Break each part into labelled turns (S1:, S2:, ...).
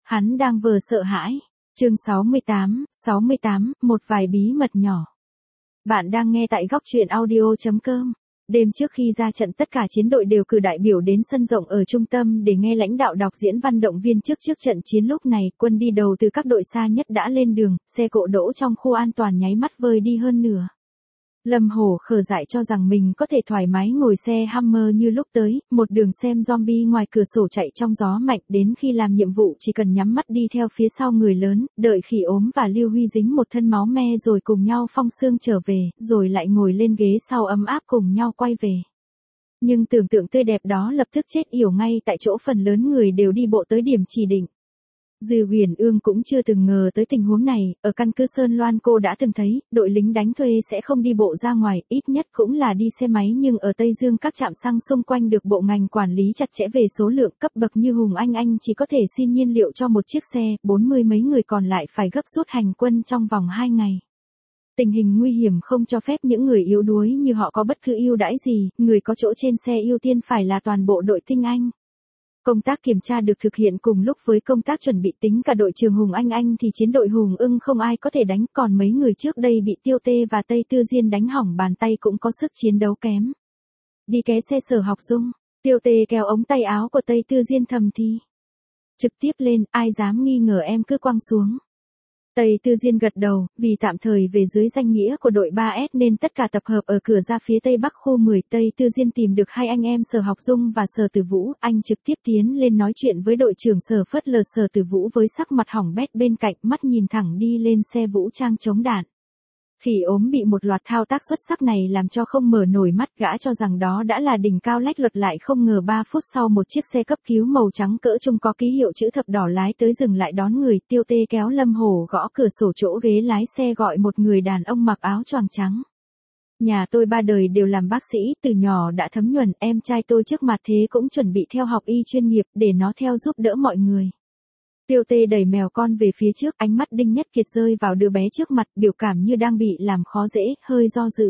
S1: Hắn đang vờ sợ hãi. Chương 68, một vài bí mật nhỏ. Bạn đang nghe tại góc truyện audio.com. Đêm trước khi ra trận tất cả chiến đội đều cử đại biểu đến sân rộng ở trung tâm để nghe lãnh đạo đọc diễn văn động viên trước trận chiến. Lúc này, quân đi đầu từ các đội xa nhất đã lên đường, xe cộ đỗ trong khu an toàn nháy mắt vơi đi hơn nửa. Lâm Hổ khờ dại cho rằng mình có thể thoải mái ngồi xe Hummer như lúc tới, một đường xem zombie ngoài cửa sổ chạy trong gió mạnh, đến khi làm nhiệm vụ chỉ cần nhắm mắt đi theo phía sau người lớn, đợi Khỉ Ốm và Lưu Huy dính một thân máu me rồi cùng nhau phong xương trở về, rồi lại ngồi lên ghế sau ấm áp cùng nhau quay về. Nhưng tưởng tượng tươi đẹp đó lập tức chết yểu ngay tại chỗ, phần lớn người đều đi bộ tới điểm chỉ định. Dư Huyền Ương cũng chưa từng ngờ tới tình huống này, ở căn cứ Sơn Loan cô đã từng thấy, đội lính đánh thuê sẽ không đi bộ ra ngoài, ít nhất cũng là đi xe máy, nhưng ở Tây Dương các trạm xăng xung quanh được bộ ngành quản lý chặt chẽ về số lượng, cấp bậc như Hùng Anh chỉ có thể xin nhiên liệu cho một chiếc xe, 40 mấy người còn lại phải gấp rút hành quân trong vòng 2 ngày. Tình hình nguy hiểm không cho phép những người yếu đuối như họ có bất cứ ưu đãi gì, người có chỗ trên xe ưu tiên phải là toàn bộ đội tinh anh. Công tác kiểm tra được thực hiện cùng lúc với công tác chuẩn bị, tính cả đội trưởng Hùng Anh thì chiến đội Hùng Ưng không ai có thể đánh, còn mấy người trước đây bị Tiêu Tê và Tây Tư Diên đánh hỏng bàn tay cũng có sức chiến đấu kém. Đi ké xe Sở Học Dung, Tiêu Tê kéo ống tay áo của Tây Tư Diên thầm thì. Trực tiếp lên, ai dám nghi ngờ em cứ quăng xuống. Tây Tư Diên gật đầu, vì tạm thời về dưới danh nghĩa của đội 3S nên tất cả tập hợp ở cửa ra phía Tây Bắc khu 10. Tây Tư Diên tìm được hai anh em Sở Học Dung và Sở Tử Vũ, anh trực tiếp tiến lên nói chuyện với đội trưởng Sở, phớt lờ Sở Tử Vũ với sắc mặt hỏng bét bên cạnh, mắt nhìn thẳng đi lên xe vũ trang chống đạn. Khỉ Ốm bị một loạt thao tác xuất sắc này làm cho không mở nổi mắt, gã cho rằng đó đã là đỉnh cao lách luật, lại không ngờ 3 phút sau một chiếc xe cấp cứu màu trắng cỡ trung có ký hiệu chữ thập đỏ lái tới dừng lại đón người. Tiêu Tê kéo Lâm Hổ gõ cửa sổ chỗ ghế lái xe gọi một người đàn ông mặc áo choàng trắng. Nhà tôi 3 đời đều làm bác sĩ, từ nhỏ đã thấm nhuần, em trai tôi trước mặt thế cũng chuẩn bị theo học y chuyên nghiệp để nó theo giúp đỡ mọi người. Tiêu Tê đẩy mèo con về phía trước, ánh mắt Đinh Nhất Kiệt rơi vào đứa bé trước mặt, biểu cảm như đang bị làm khó dễ, hơi do dự.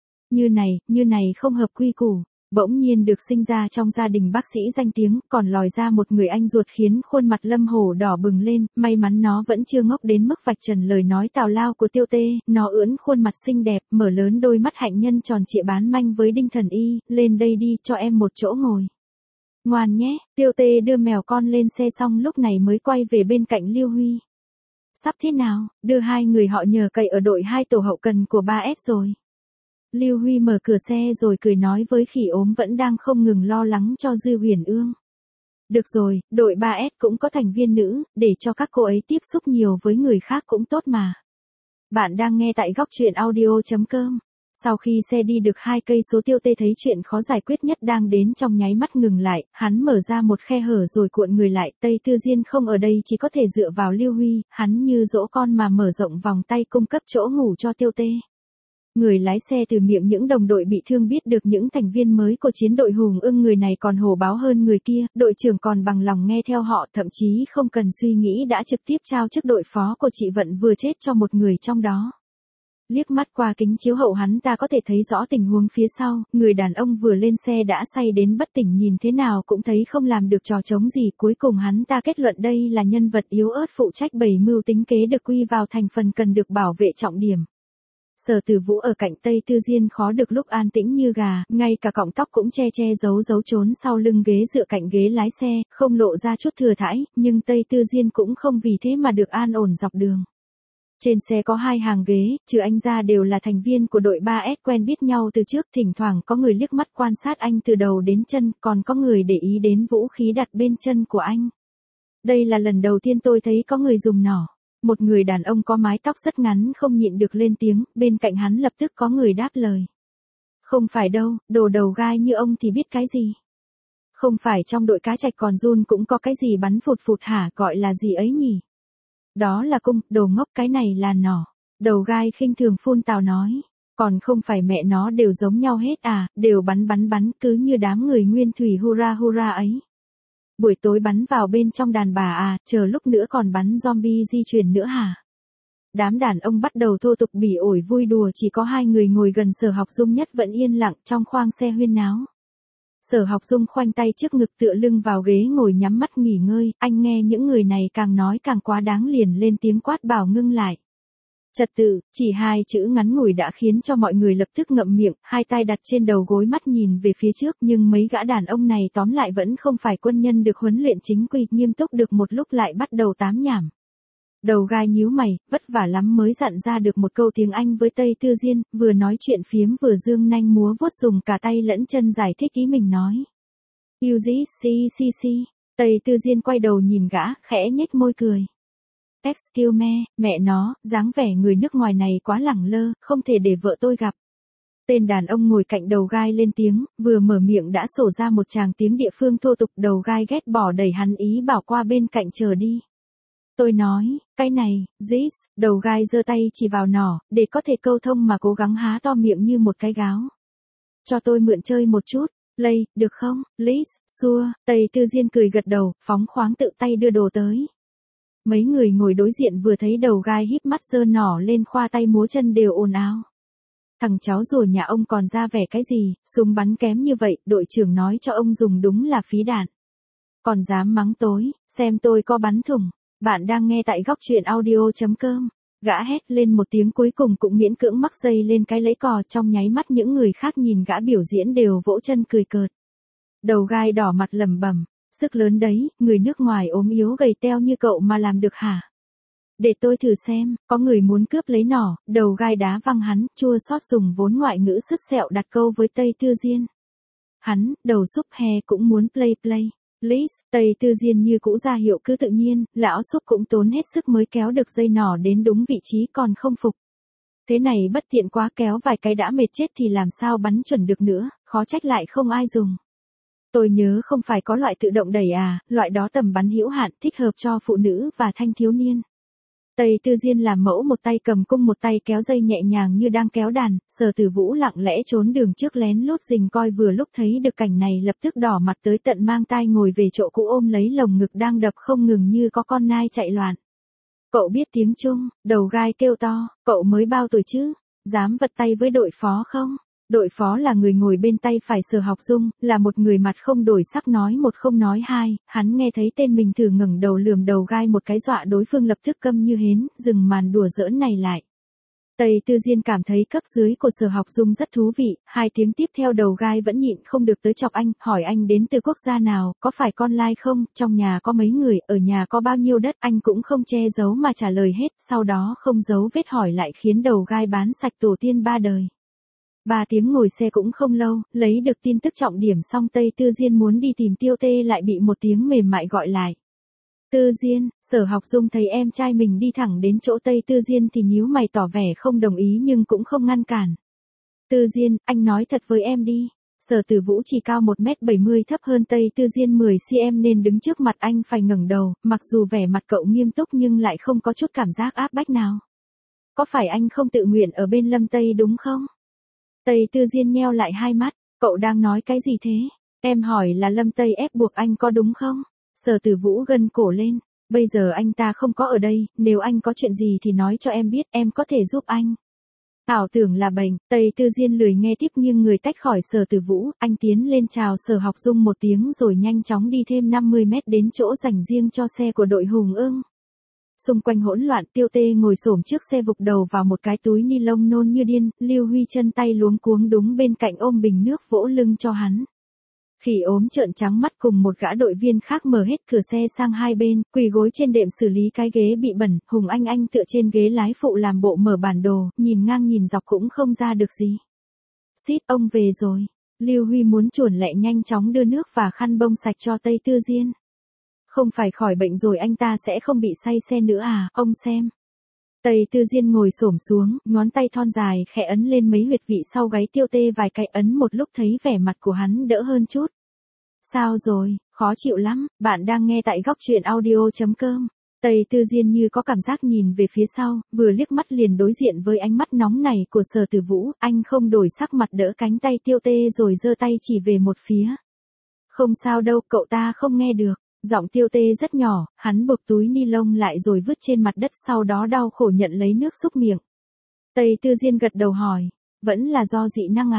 S1: Như này không hợp quy củ. Bỗng nhiên được sinh ra trong gia đình bác sĩ danh tiếng, còn lòi ra một người anh ruột khiến khuôn mặt Lâm Hổ đỏ bừng lên, may mắn nó vẫn chưa ngốc đến mức vạch trần lời nói tào lao của Tiêu Tê, nó ưỡn khuôn mặt xinh đẹp, mở lớn đôi mắt hạnh nhân tròn trịa bán manh với Đinh Thần Y, lên đây đi, cho em một chỗ ngồi. Ngoan nhé, Tiêu Tê đưa mèo con lên xe xong lúc này mới quay về bên cạnh Lưu Huy. Sắp thế nào, đưa hai người họ nhờ cậy ở đội 2 tổ hậu cần của 3S rồi. Lưu Huy mở cửa xe rồi cười nói với Khỉ Ốm vẫn đang không ngừng lo lắng cho Dư Huyền Ương. Được rồi, đội 3S cũng có thành viên nữ, để cho các cô ấy tiếp xúc nhiều với người khác cũng tốt mà. Bạn đang nghe tại góc truyện audio.com. Sau khi xe đi được 2 cây số, Tiêu Tê thấy chuyện khó giải quyết nhất đang đến, trong nháy mắt ngừng lại, hắn mở ra một khe hở rồi cuộn người lại. Tây Tư Diên không ở đây chỉ có thể dựa vào Lưu Huy, hắn như dỗ con mà mở rộng vòng tay cung cấp chỗ ngủ cho Tiêu Tê. Người lái xe từ miệng những đồng đội bị thương biết được những thành viên mới của chiến đội Hùng Ưng, người này còn hổ báo hơn người kia, đội trưởng còn bằng lòng nghe theo họ, thậm chí không cần suy nghĩ đã trực tiếp trao chức đội phó của chị Vận vừa chết cho một người trong đó. Liếc mắt qua kính chiếu hậu hắn ta có thể thấy rõ tình huống phía sau, người đàn ông vừa lên xe đã say đến bất tỉnh, nhìn thế nào cũng thấy không làm được trò trống gì, cuối cùng hắn ta kết luận đây là nhân vật yếu ớt phụ trách bày mưu tính kế, được quy vào thành phần cần được bảo vệ trọng điểm. Sở Tử Vũ ở cạnh Tây Tư Diên khó được lúc an tĩnh như gà, ngay cả cọng tóc cũng che giấu trốn sau lưng ghế dựa cạnh ghế lái xe, không lộ ra chút thừa thãi, nhưng Tây Tư Diên cũng không vì thế mà được an ổn dọc đường. Trên xe có 2 hàng ghế, trừ anh ra đều là thành viên của đội 3S quen biết nhau từ trước, thỉnh thoảng có người liếc mắt quan sát anh từ đầu đến chân, còn có người để ý đến vũ khí đặt bên chân của anh. Đây là lần đầu tiên tôi thấy có người dùng nỏ. Một người đàn ông có mái tóc rất ngắn không nhịn được lên tiếng, bên cạnh hắn lập tức có người đáp lời. Không phải đâu, đồ đầu gai như ông thì biết cái gì. Không phải trong đội cá trạch còn run cũng có cái gì bắn phụt phụt hả, gọi là gì ấy nhỉ? Đó là cung, đồ ngốc, cái này là nỏ. Đầu gai khinh thường phun tào nói. Còn không phải mẹ nó đều giống nhau hết à, đều bắn, cứ như đám người nguyên thủy hurra ấy. Buổi tối bắn vào bên trong đàn bà à, chờ lúc nữa còn bắn zombie di chuyển nữa hả? Đám đàn ông bắt đầu thô tục bỉ ổi vui đùa, chỉ có 2 người ngồi gần Sở Học Dung nhất vẫn yên lặng trong khoang xe huyên náo. Sở Học Dung khoanh tay trước ngực tựa lưng vào ghế ngồi nhắm mắt nghỉ ngơi, anh nghe những người này càng nói càng quá đáng liền lên tiếng quát bảo ngưng lại. Trật tự, chỉ hai chữ ngắn ngủi đã khiến cho mọi người lập tức ngậm miệng, hai tay đặt trên đầu gối mắt nhìn về phía trước, nhưng mấy gã đàn ông này tóm lại vẫn không phải quân nhân được huấn luyện chính quy, nghiêm túc được một lúc lại bắt đầu tám nhảm. Đầu gai nhíu mày, vất vả lắm mới dặn ra được một câu tiếng Anh với Tây Tư Diên, vừa nói chuyện phiếm vừa dương nanh múa vuốt dùng cả tay lẫn chân giải thích ý mình nói. UGCCC, Tây Tư Diên quay đầu nhìn gã, khẽ nhếch môi cười. Excuse me, mẹ nó, dáng vẻ người nước ngoài này quá lẳng lơ, không thể để vợ tôi gặp. Tên đàn ông ngồi cạnh đầu gai lên tiếng, vừa mở miệng đã sổ ra một tràng tiếng địa phương thô tục, đầu gai ghét bỏ đẩy hắn ý bảo qua bên cạnh chờ đi. Tôi nói, cái này, Zis, đầu gai giơ tay chỉ vào nỏ, để có thể câu thông mà cố gắng há to miệng như một cái gáo. Cho tôi mượn chơi một chút, Lây, được không, Liz, xua, Tây Tư Diên cười gật đầu, phóng khoáng tự tay đưa đồ tới. Mấy người ngồi đối diện vừa thấy đầu gai híp mắt giơ nỏ lên khoa tay múa chân đều ồn ào. Thằng cháu rùa nhà ông còn ra vẻ cái gì, súng bắn kém như vậy, đội trưởng nói cho ông dùng đúng là phí đạn. Còn dám mắng tối, xem tôi có bắn thủng. Bạn đang nghe tại góc truyện audio.com. Gã hét lên một tiếng cuối cùng cũng miễn cưỡng mắc dây lên cái lẫy cò, trong nháy mắt những người khác nhìn gã biểu diễn đều vỗ chân cười cợt. Đầu gai đỏ mặt lẩm bẩm, sức lớn đấy, người nước ngoài ốm yếu gầy teo như cậu mà làm được hả? Để tôi thử xem, có người muốn cướp lấy nỏ, đầu gai đá văng hắn, chua xót dùng vốn ngoại ngữ sứt sẹo đặt câu với Tây Tư Diên. Hắn, đầu súp he cũng muốn play. Liz, Tây Tư Diên như cũ ra hiệu cứ tự nhiên, lão súp cũng tốn hết sức mới kéo được dây nỏ đến đúng vị trí còn không phục. Thế này bất tiện quá, kéo vài cái đã mệt chết thì làm sao bắn chuẩn được nữa, khó trách lại không ai dùng. Tôi nhớ không phải có loại tự động đẩy à, loại đó tầm bắn hữu hạn, thích hợp cho phụ nữ và thanh thiếu niên. Tây Tư Diên làm mẫu, một tay cầm cung một tay kéo dây nhẹ nhàng như đang kéo đàn, Sở Tử Vũ lặng lẽ trốn đường trước lén lút rình coi, vừa lúc thấy được cảnh này lập tức đỏ mặt tới tận mang tai ngồi về chỗ cũ ôm lấy lồng ngực đang đập không ngừng như có con nai chạy loạn. Cậu biết tiếng Trung, đầu gai kêu to, cậu mới bao tuổi chứ, dám vật tay với đội phó không? Đội phó là người ngồi bên tay phải Sở Học Dung, là một người mặt không đổi sắc, nói một không nói hai, hắn nghe thấy tên mình thử ngẩng đầu lườm đầu gai một cái, dọa đối phương lập tức câm như hến, dừng màn đùa giỡn này lại. Tây Tư Diên cảm thấy cấp dưới của Sở Học Dung rất thú vị, hai tiếng tiếp theo đầu gai vẫn nhịn không được tới chọc anh, hỏi anh đến từ quốc gia nào, có phải con lai không, trong nhà có mấy người, ở nhà có bao nhiêu đất, anh cũng không che giấu mà trả lời hết, sau đó không giấu vết hỏi lại khiến đầu gai bán sạch tổ tiên 3 đời. 3 tiếng ngồi xe cũng không lâu, lấy được tin tức trọng điểm xong Tây Tư Diên muốn đi tìm Tiêu Tê lại bị một tiếng mềm mại gọi lại. Tư Diên, Sở Học Dung thấy em trai mình đi thẳng đến chỗ Tây Tư Diên thì nhíu mày tỏ vẻ không đồng ý nhưng cũng không ngăn cản. Tư Diên, anh nói thật với em đi. Sở Tử Vũ chỉ cao 1m70, thấp hơn Tây Tư Diên 10cm nên đứng trước mặt anh phải ngẩng đầu, mặc dù vẻ mặt cậu nghiêm túc nhưng lại không có chút cảm giác áp bách nào. Có phải anh không tự nguyện ở bên Lâm Tây đúng không? Tây Tư Diên nheo lại hai mắt, cậu đang nói cái gì thế? Em hỏi là Lâm Tây ép buộc anh có đúng không? Sở Tử Vũ gân cổ lên, bây giờ anh ta không có ở đây, nếu anh có chuyện gì thì nói cho em biết, em có thể giúp anh. Ảo tưởng là bệnh, Tây Tư Diên lười nghe tiếp nghiêng người tách khỏi Sở Tử Vũ, anh tiến lên chào Sở Học Dung một tiếng rồi nhanh chóng đi thêm 50 mét đến chỗ dành riêng cho xe của đội Hùng Ưng. Xung quanh hỗn loạn, Tiêu Tê ngồi xổm trước xe vục đầu vào một cái túi ni lông nôn như điên, Lưu Huy chân tay luống cuống đúng bên cạnh ôm bình nước vỗ lưng cho hắn. Khỉ ốm trợn trắng mắt cùng một gã đội viên khác mở hết cửa xe sang hai bên, quỳ gối trên đệm xử lý cái ghế bị bẩn, Hùng Anh tựa trên ghế lái phụ làm bộ mở bản đồ, nhìn ngang nhìn dọc cũng không ra được gì. Xít, ông về rồi. Lưu Huy muốn chuồn lẹ nhanh chóng đưa nước và khăn bông sạch cho Tây Tư Diên. Không phải khỏi bệnh rồi anh ta sẽ không bị say xe nữa à, ông xem. Tây Tư Diên ngồi xổm xuống, ngón tay thon dài khẽ ấn lên mấy huyệt vị sau gáy Tiêu Tê vài cái, ấn một lúc thấy vẻ mặt của hắn đỡ hơn chút. Sao rồi, khó chịu lắm, bạn đang nghe tại góc truyện audio.com. Tây Tư Diên như có cảm giác nhìn về phía sau, vừa liếc mắt liền đối diện với ánh mắt nóng này của Sở Tử Vũ, anh không đổi sắc mặt đỡ cánh tay Tiêu Tê rồi giơ tay chỉ về một phía. Không sao đâu, cậu ta không nghe được. Giọng Tiêu Tê rất nhỏ, hắn buộc túi ni lông lại rồi vứt trên mặt đất, sau đó đau khổ nhận lấy nước xúc miệng. Tây Tư Diên gật đầu hỏi, vẫn là do dị năng à?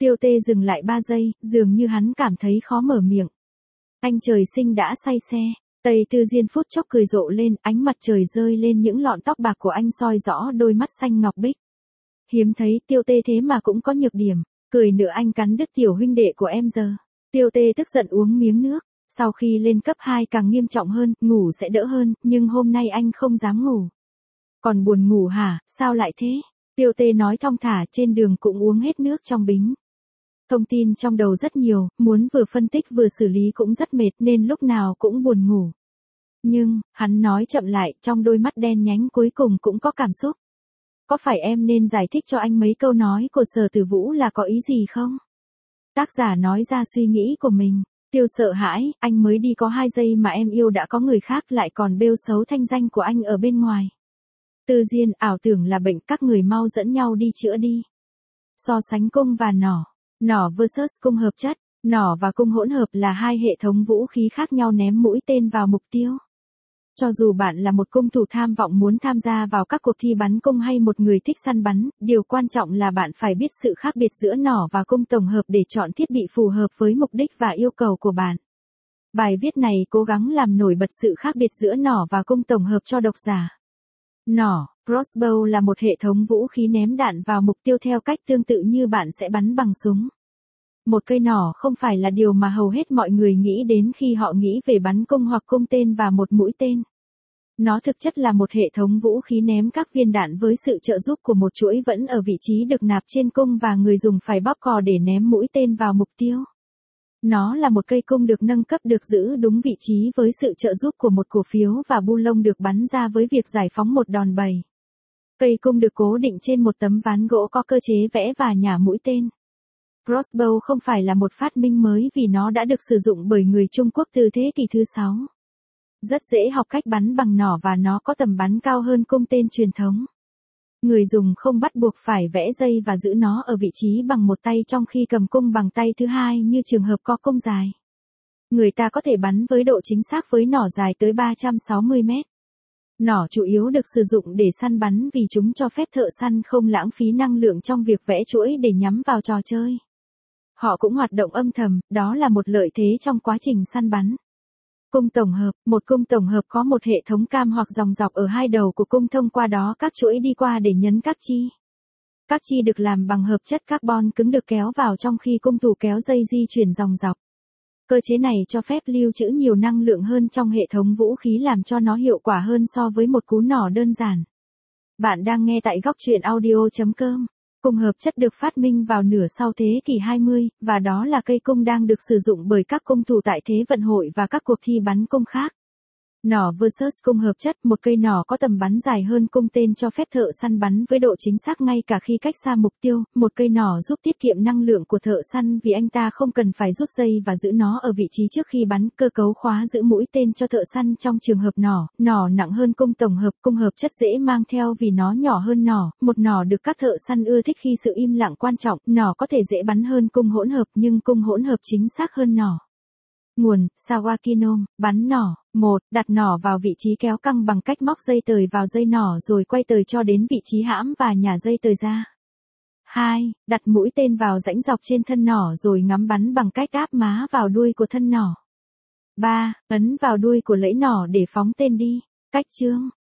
S1: Tiêu Tê dừng lại 3 giây, dường như hắn cảm thấy khó mở miệng. Anh trời sinh đã say xe. Tây Tư Diên phút chốc cười rộ lên, ánh mặt trời rơi lên những lọn tóc bạc của anh soi rõ đôi mắt xanh ngọc bích. Hiếm thấy Tiêu Tê thế mà cũng có nhược điểm, cười nữa anh cắn đứt tiểu huynh đệ của em giờ. Tiêu Tê tức giận uống miếng nước, sau khi lên cấp 2 càng nghiêm trọng hơn, ngủ sẽ đỡ hơn, nhưng hôm nay anh không dám ngủ. Còn buồn ngủ hả, sao lại thế? Tiêu Tê nói thong thả, trên đường cũng uống hết nước trong bính. Thông tin trong đầu rất nhiều, muốn vừa phân tích vừa xử lý cũng rất mệt nên lúc nào cũng buồn ngủ. Nhưng, hắn nói chậm lại, trong đôi mắt đen nhánh cuối cùng cũng có cảm xúc. Có phải em nên giải thích cho anh mấy câu nói của Sở Tử Vũ là có ý gì không? Tác giả nói ra suy nghĩ của mình. Tiêu sợ hãi, anh mới đi có 2 giây mà em yêu đã có người khác lại còn bêu xấu thanh danh của anh ở bên ngoài. Tư Diên, ảo tưởng là bệnh, các người mau dẫn nhau đi chữa đi. So sánh cung và nỏ. Nỏ versus cung hợp chất. Nỏ và cung hỗn hợp là 2 hệ thống vũ khí khác nhau ném mũi tên vào mục tiêu. Cho dù bạn là một cung thủ tham vọng muốn tham gia vào các cuộc thi bắn cung hay một người thích săn bắn, điều quan trọng là bạn phải biết sự khác biệt giữa nỏ và cung tổng hợp để chọn thiết bị phù hợp với mục đích và yêu cầu của bạn. Bài viết này cố gắng làm nổi bật sự khác biệt giữa nỏ và cung tổng hợp cho độc giả. Nỏ, crossbow là một hệ thống vũ khí ném đạn vào mục tiêu theo cách tương tự như bạn sẽ bắn bằng súng. Một cây nỏ không phải là điều mà hầu hết mọi người nghĩ đến khi họ nghĩ về bắn cung hoặc cung tên và một mũi tên. Nó thực chất là một hệ thống vũ khí ném các viên đạn với sự trợ giúp của một chuỗi vẫn ở vị trí được nạp trên cung và người dùng phải bóp cò để ném mũi tên vào mục tiêu. Nó là một cây cung được nâng cấp được giữ đúng vị trí với sự trợ giúp của một cổ phiếu và bu lông được bắn ra với việc giải phóng một đòn bẩy. Cây cung được cố định trên một tấm ván gỗ có cơ chế vẽ và nhả mũi tên. Crossbow không phải là một phát minh mới vì nó đã được sử dụng bởi người Trung Quốc từ thế kỷ thứ 6. Rất dễ học cách bắn bằng nỏ và nó có tầm bắn cao hơn cung tên truyền thống. Người dùng không bắt buộc phải vẽ dây và giữ nó ở vị trí bằng một tay trong khi cầm cung bằng tay thứ hai như trường hợp có cung dài. Người ta có thể bắn với độ chính xác với nỏ dài tới 360 mét. Nỏ chủ yếu được sử dụng để săn bắn vì chúng cho phép thợ săn không lãng phí năng lượng trong việc vẽ chuỗi để nhắm vào trò chơi. Họ cũng hoạt động âm thầm, đó là một lợi thế trong quá trình săn bắn. Cung tổng hợp, một cung tổng hợp có một hệ thống cam hoặc dòng dọc ở 2 đầu của cung thông qua đó các chuỗi đi qua để nhấn các chi. Các chi được làm bằng hợp chất carbon cứng được kéo vào trong khi cung thủ kéo dây di chuyển dòng dọc. Cơ chế này cho phép lưu trữ nhiều năng lượng hơn trong hệ thống vũ khí làm cho nó hiệu quả hơn so với một cú nỏ đơn giản. Bạn đang nghe tại góc truyện audio.com. Cung hợp chất được phát minh vào nửa sau thế kỷ 20, và đó là cây cung đang được sử dụng bởi các cung thủ tại Thế vận hội và các cuộc thi bắn cung khác. Nỏ versus cung hợp chất, một cây nỏ có tầm bắn dài hơn cung tên cho phép thợ săn bắn với độ chính xác ngay cả khi cách xa mục tiêu. Một cây nỏ giúp tiết kiệm năng lượng của thợ săn vì anh ta không cần phải rút dây và giữ nó ở vị trí trước khi bắn. Cơ cấu khóa giữ mũi tên cho thợ săn trong trường hợp nỏ nặng hơn cung tổng hợp. Cung hợp chất dễ mang theo vì nó nhỏ hơn nỏ. Một nỏ được các thợ săn ưa thích khi sự im lặng quan trọng. Nỏ có thể dễ bắn hơn cung hỗn hợp nhưng cung hỗn hợp chính xác hơn nỏ. Nguồn, Sawakinom, bắn nỏ. 1. Đặt nỏ vào vị trí kéo căng bằng cách móc dây tời vào dây nỏ rồi quay tời cho đến vị trí hãm và nhả dây tời ra. 2. Đặt mũi tên vào rãnh dọc trên thân nỏ rồi ngắm bắn bằng cách áp má vào đuôi của thân nỏ. 3. Ấn vào đuôi của lưỡi nỏ để phóng tên đi. Cách chương